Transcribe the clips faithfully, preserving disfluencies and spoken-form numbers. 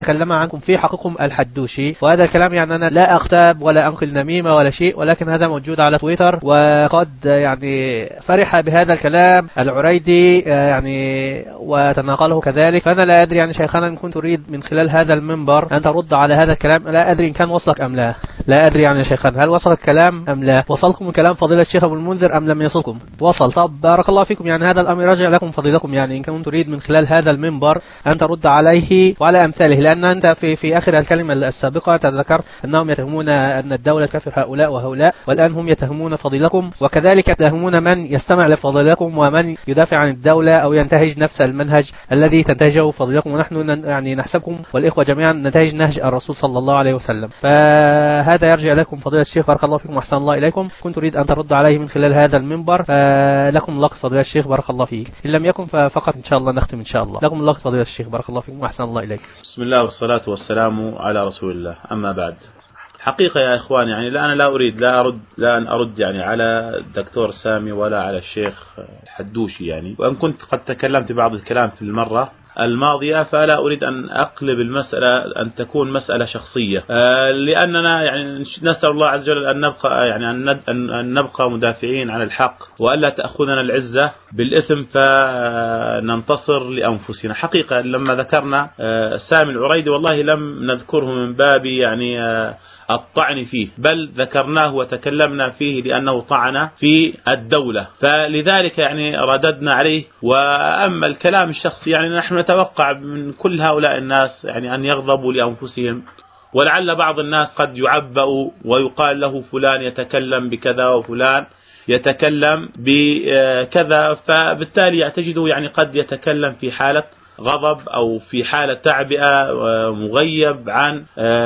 تكلم عنكم في حقكم الحدوشي، وهذا الكلام يعني أنا لا أغتاب ولا أنقل نميمة ولا شيء، ولكن هذا موجود على تويتر، وقد يعني فرح بهذا الكلام العريدي يعني وتناقله كذلك. فأنا لا أدري يعني شيخنا إن كنت تريد من خلال هذا المنبر أن ترد على هذا الكلام، لا أدري إن كان وصلك أم لا. لا أدري يعني شيخنا هل وصلك الكلام أم لا، وصلكم كلام فضيلة الشيخ أبو المنذر أم لم يصلكم؟ وصل. طب بارك الله فيكم، يعني هذا الأمر رجع لكم فضيلكم، يعني إن كنت تريد من خلال هذا المنبر أن ترد عليه وعلى أمثاله، لأن أنت في في آخر الكلمة السابقة تذكرت أنهم يتهمون أن الدولة كفر هؤلاء وهؤلاء، والآن هم يتهمون فضيلكم، وكذلك يتهمون من يستمع لفضيلكم ومن يدافع عن الدولة أو ينتهج نفس المنهج الذي تنتهجه فضيلكم، ونحن يعني نحسبكم والإخوة جميعا ننتهج نهج الرسول صلى الله عليه وسلم. فهذا يرجع لكم فضيلة الشيخ، بارك الله فيكم وأحسن الله إليكم. كنت تريد أن ترد عليه من خلال هذا المنبر، فلكم اللقب فضيلة الشيخ، بارك الله فيك. إن لم يكن ففقط إن شاء الله نختم إن شاء الله. لكم اللقب فضيلة الشيخ، بارك الله فيكم وأحسن الله إليك. بسم الله والصلاة والسلام على رسول الله، أما بعد. حقيقة يا إخوان يعني لا أنا لا أريد لا أرد لا أن أرد يعني على الدكتور سامي ولا على الشيخ الحدوشي يعني، وأن كنت قد تكلمت بعض الكلام في المرة الماضية، فلا أريد أن أقلب المسألة أن تكون مسألة شخصية، لأننا يعني نسأل الله عز وجل أن نبقى يعني أن نبقى مدافعين عن الحق، وألا تأخذنا العزة بالإثم فننتصر لأنفسنا. حقيقة لما ذكرنا سامي العريدي والله لم نذكره من باب يعني الطعن فيه، بل ذكرناه وتكلمنا فيه لأنه طعن في الدولة، فلذلك يعني رددنا عليه. وأما الكلام الشخصي يعني نحن نتوقع من كل هؤلاء الناس يعني أن يغضبوا لأنفسهم، ولعل بعض الناس قد يعبأ ويقال له فلان يتكلم بكذا وفلان يتكلم بكذا، فبالتالي تجده يعني قد يتكلم في حالة غضب أو في حالة تعبئة مغيب عن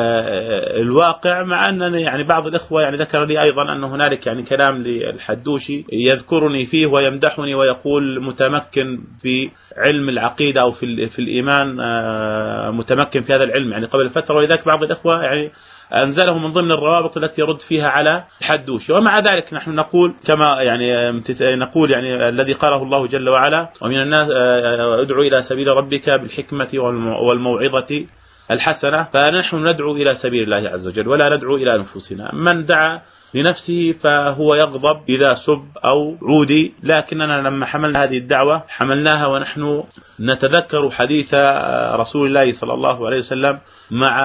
الواقع، مع أن يعني بعض الإخوة يعني ذكر لي أيضا أن هنالك يعني كلام للحدوشي يذكرني فيه ويمدحني ويقول متمكن في علم العقيدة أو في في الإيمان، متمكن في هذا العلم يعني قبل فترة، ولذلك بعض الإخوة يعني أنزله من ضمن الروابط التي يرد فيها على الحدوشي. ومع ذلك نحن نقول كما يعني نقول يعني الذي قاله الله جل وعلا: ومن الناس ادعو إلى سبيل ربك بالحكمة والموعظة الحسنة، فنحن ندعو إلى سبيل الله عز وجل ولا ندعو إلى أنفسنا. من دعا لنفسه فهو يغضب إذا سب أو عودي، لكننا لما حملنا هذه الدعوة حملناها ونحن نتذكر حديث رسول الله صلى الله عليه وسلم مع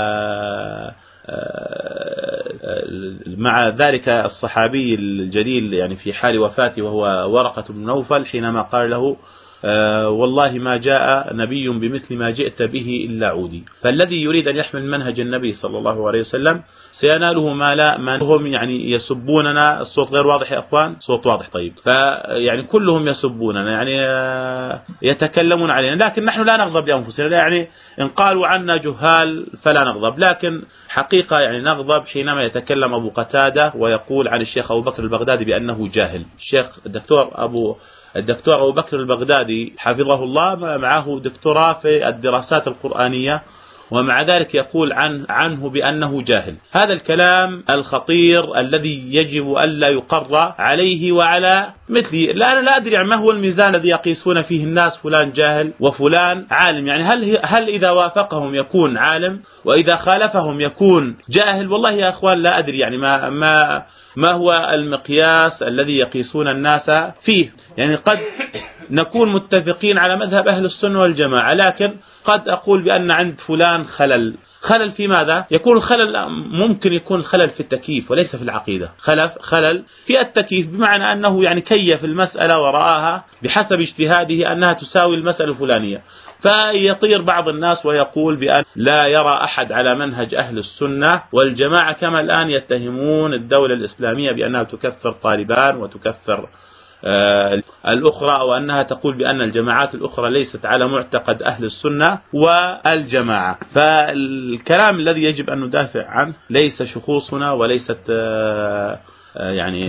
مع ذلك الصحابي الجليل يعني في حال وفاته، وهو ورقة بن نوفل، حينما قال له: والله ما جاء نبي بمثل ما جئت به إلا عودي. فالذي يريد أن يحمل منهج النبي صلى الله عليه وسلم سيناله ما لا ما هم يعني يسبوننا. الصوت غير واضح يا أخوان؟ صوت واضح طيب. فيعني كلهم يسبوننا يعني يتكلمون علينا، لكن نحن لا نغضب لأنفسنا، يعني إن قالوا عنا جهال فلا نغضب، لكن حقيقة يعني نغضب حينما يتكلم أبو قتادة ويقول عن الشيخ أبو بكر البغدادي بأنه جاهل. الشيخ الدكتور أبو الدكتور أبو بكر البغدادي حفظه الله معه دكتوراه في الدراسات القرآنية، ومع ذلك يقول عن عنه بأنه جاهل. هذا الكلام الخطير الذي يجب ألا يقر عليه وعلى مثله. لا أنا لا أدري ما هو الميزان الذي يقيسون فيه الناس فلان جاهل وفلان عالم، يعني هل هل إذا وافقهم يكون عالم وإذا خالفهم يكون جاهل؟ والله يا أخوان لا أدري يعني ما ما ما هو المقياس الذي يقيسون الناس فيه. يعني قد نكون متفقين على مذهب أهل السنة والجماعة، لكن قد أقول بأن عند فلان خلل. خلل في ماذا؟ يكون الخلل ممكن يكون الخلل في التكييف وليس في العقيدة. خلف خلل في التكييف بمعنى أنه يعني كيف المسألة ورآها بحسب اجتهاده أنها تساوي المسألة الفلانية، فيطير بعض الناس ويقول بأن لا يرى أحد على منهج أهل السنة والجماعة، كما الآن يتهمون الدولة الإسلامية بأنها تكفر طالبان وتكفر الأخرى، أو أنها تقول بأن الجماعات الأخرى ليست على معتقد أهل السنة والجماعة. فالكلام الذي يجب أن ندافع عنه ليس شخوصنا وليست يعني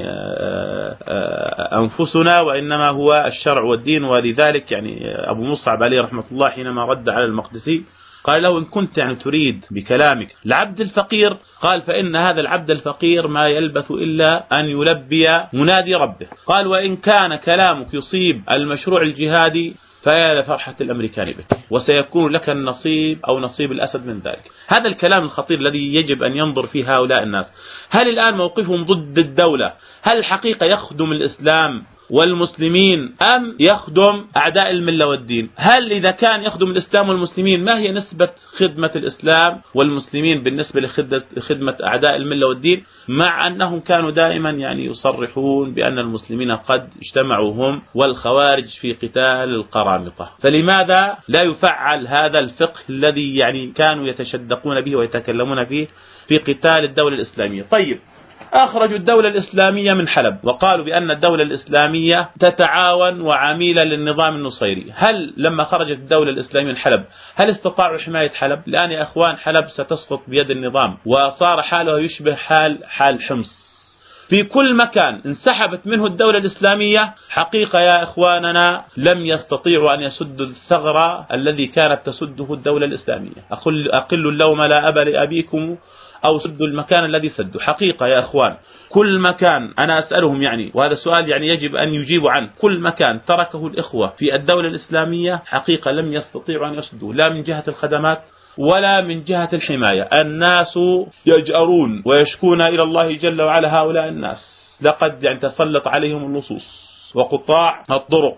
أنفسنا، وإنما هو الشرع والدين. ولذلك يعني أبو مصعب عليه رحمة الله حينما رد على المقدسي قال له: إن كنت يعني تريد بكلامك العبد الفقير، قال: فإن هذا العبد الفقير ما يلبث إلا أن يلبي منادي ربه. قال: وإن كان كلامك يصيب المشروع الجهادي فيا لفرحة الأمريكان بك، وسيكون لك النصيب أو نصيب الأسد من ذلك. هذا الكلام الخطير الذي يجب أن ينظر فيه هؤلاء الناس. هل الآن موقفهم ضد الدولة هل الحقيقة يخدم الإسلام والمسلمين أم يخدم أعداء الملة والدين؟ هل إذا كان يخدم الإسلام والمسلمين ما هي نسبة خدمة الإسلام والمسلمين بالنسبة لخدمة أعداء الملة والدين، مع أنهم كانوا دائما يعني يصرحون بأن المسلمين قد اجتمعوا هم والخوارج في قتال القرامطة؟ فلماذا لا يفعل هذا الفقه الذي يعني كانوا يتشدقون به ويتكلمون فيه في قتال الدولة الإسلامية؟ طيب، أخرجوا الدولة الإسلامية من حلب وقالوا بأن الدولة الإسلامية تتعاون وعميلة للنظام النصيري. هل لما خرجت الدولة الإسلامية من حلب هل استطاعوا حماية حلب؟ الآن يا أخوان حلب ستسقط بيد النظام، وصار حاله يشبه حال حال حمص. في كل مكان انسحبت منه الدولة الإسلامية. حقيقة يا إخواننا لم يستطيعوا أن يسدوا الثغرة الذي كانت تسده الدولة الإسلامية. أقل, أقل اللوم لا أبا لأبيكم أو سدوا المكان الذي سدوا. حقيقة يا أخوان كل مكان أنا أسألهم يعني، وهذا سؤال يعني يجب أن يجيبوا عنه، كل مكان تركه الإخوة في الدولة الإسلامية حقيقة لم يستطيعوا أن يسدوا، لا من جهة الخدمات ولا من جهة الحماية. الناس يجأرون ويشكون إلى الله جل وعلا هؤلاء الناس، لقد يعني تسلط عليهم اللصوص وقطاع الطرق،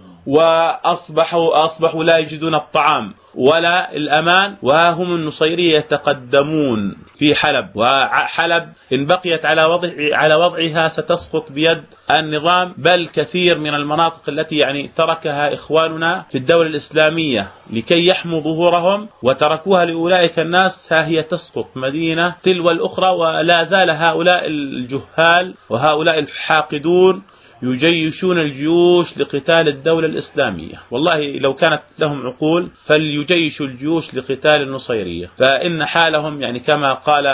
وأصبحوا أصبحوا لا يجدون الطعام ولا الأمان، وهم النصيرية يتقدمون في حلب. وحلب إن بقيت على وضع على وضعها ستسقط بيد النظام، بل كثير من المناطق التي يعني تركها إخواننا في الدولة الإسلامية لكي يحموا ظهورهم وتركوها لأولئك الناس ها هي تسقط مدينة تلو الأخرى، ولا زال هؤلاء الجهال وهؤلاء الحاقدون يجيشون الجيوش لقتال الدولة الإسلامية. والله لو كانت لهم عقول فليجيشوا الجيوش لقتال النصيرية، فإن حالهم يعني كما قال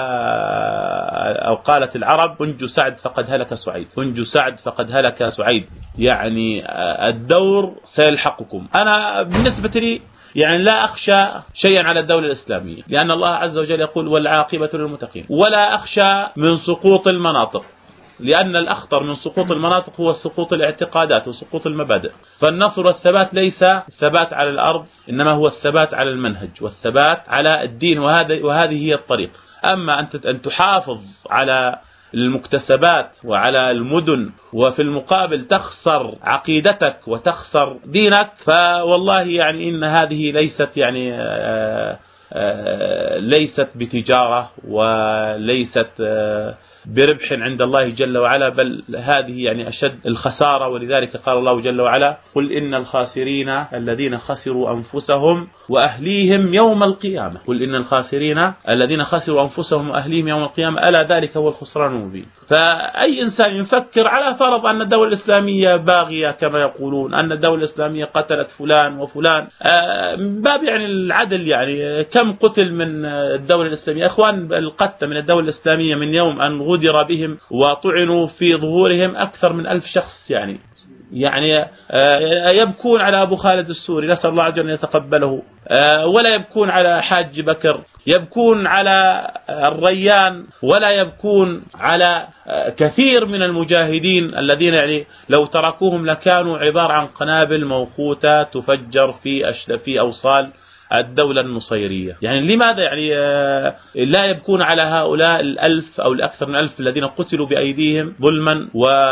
أو قالت العرب: أنجو سعد فقد هلك سعيد، أنجو سعد فقد هلك سعيد. يعني الدور سيلحقكم. أنا بالنسبة لي يعني لا أخشى شيئا على الدولة الإسلامية، لأن الله عز وجل يقول: والعاقبة للمتقين. ولا أخشى من سقوط المناطق، لأن الأخطر من سقوط المناطق هو سقوط الاعتقادات وسقوط المبادئ. فالنصر والثبات ليس الثبات على الأرض، إنما هو الثبات على المنهج والثبات على الدين، وهذا وهذه هي الطريق. أما أنت أن تحافظ على المكتسبات وعلى المدن وفي المقابل تخسر عقيدتك وتخسر دينك، فوالله يعني إن هذه ليست يعني آآ آآ ليست بتجارة وليست بربح عند الله جل وعلا، بل هذه يعني أشد الخسارة. ولذلك قال الله جل وعلا: قل إن الخاسرين الذين خسروا أنفسهم وأهليهم يوم القيامة. قل إن الخاسرين الذين خسروا أنفسهم وأهليهم يوم القيامة ألا ذلك هو الخسران المبين. فأي إنسان يفكر على فرض أن الدولة الإسلامية باغية كما يقولون، أن الدولة الإسلامية قتلت فلان وفلان، من باب يعني العدل، يعني كم قتل من الدولة الإسلامية؟ أخوان، القتل من الدولة الإسلامية من يوم أن غدر بهم وطعنوا في ظهورهم أكثر من ألف شخص. يعني يعني يبكون على أبو خالد السوري، نسأل الله عز وجل أن يتقبله، ولا يبكون على حاج بكر، يبكون على الريان، ولا يبكون على كثير من المجاهدين الذين يعني لو تركوهم لكانوا عبارة عن قنابل موقوتة تفجر في في أوصال الدولة النصيرية. يعني لماذا يعني لا يبكون على هؤلاء الألف أو الأكثر من ألف الذين قتلوا بأيديهم ظلما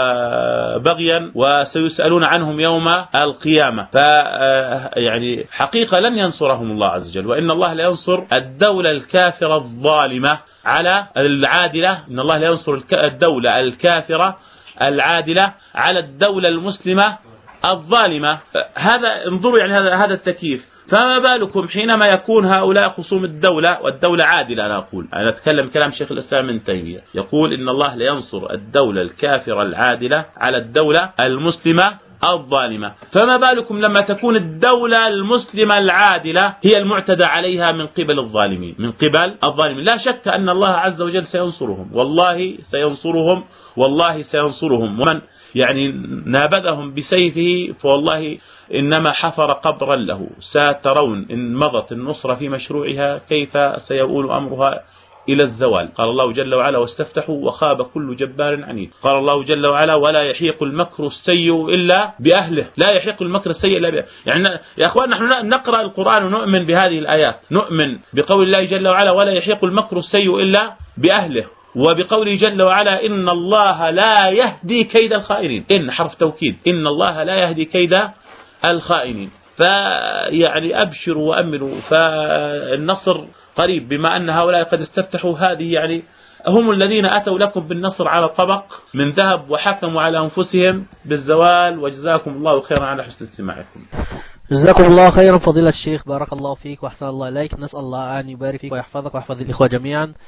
وبغيا، وسيسألون عنهم يوم القيامة؟ ف يعني حقيقة لن ينصرهم الله عز وجل، وإن الله لا ينصر الدولة الكافرة الظالمة على العادلة. إن الله لا ينصر الدولة الكافرة العادلة على الدولة المسلمة الظالمة. هذا انظروا يعني هذا هذا التكييف. فما بالكم حينما يكون هؤلاء خصوم الدولة والدولة عادلة؟ أنا أقول أنا أتكلم كلام شيخ الإسلام ابن تيمية، يقول إن الله لا ينصر الدولة الكافرة العادلة على الدولة المسلمة الظالمة. فما بالكم لما تكون الدولة المسلمة العادلة هي المعتدى عليها من قبل الظالمين، من قبل الظالمين. لا شك أن الله عز وجل سينصرهم، والله سينصرهم، والله سينصرهم. ومن يعني نابذهم بسيفه فوالله إنما حفر قبرا له. سترون إن مضت النصرة في مشروعها كيف سيؤول أمرها إلى الزوال. قال الله جل وعلا واستفتحوا وخاب كل جبار عنيد. قال الله جل وعلا ولا يحيق المكر السيء إلا بأهله. لا يحيق المكر السيء إلا بأهله. يعني يا أخوان نحن نقرأ القرآن ونؤمن بهذه الآيات، نؤمن بقول الله جل وعلا ولا يحيق المكر السيء إلا بأهله، وبقوله جل وعلا إن الله لا يهدي كيد الخائنين. إن حرف توكيد، إن الله لا يهدي كيد الخائنين. فيعني أبشروا وأملوا، فالنصر قريب، بما أن هؤلاء قد استفتحوا. هذه يعني هم الذين أتوا لكم بالنصر على طبق من ذهب وحكموا على أنفسهم بالزوال. وجزاكم الله خيرا على حسن استماعكم. جزاكم الله خيرا فضيلة الشيخ، بارك الله فيك وأحسن الله إليك. نسأل الله أن يبارك فيك ويحفظك ويحفظ الإخوة جميعا.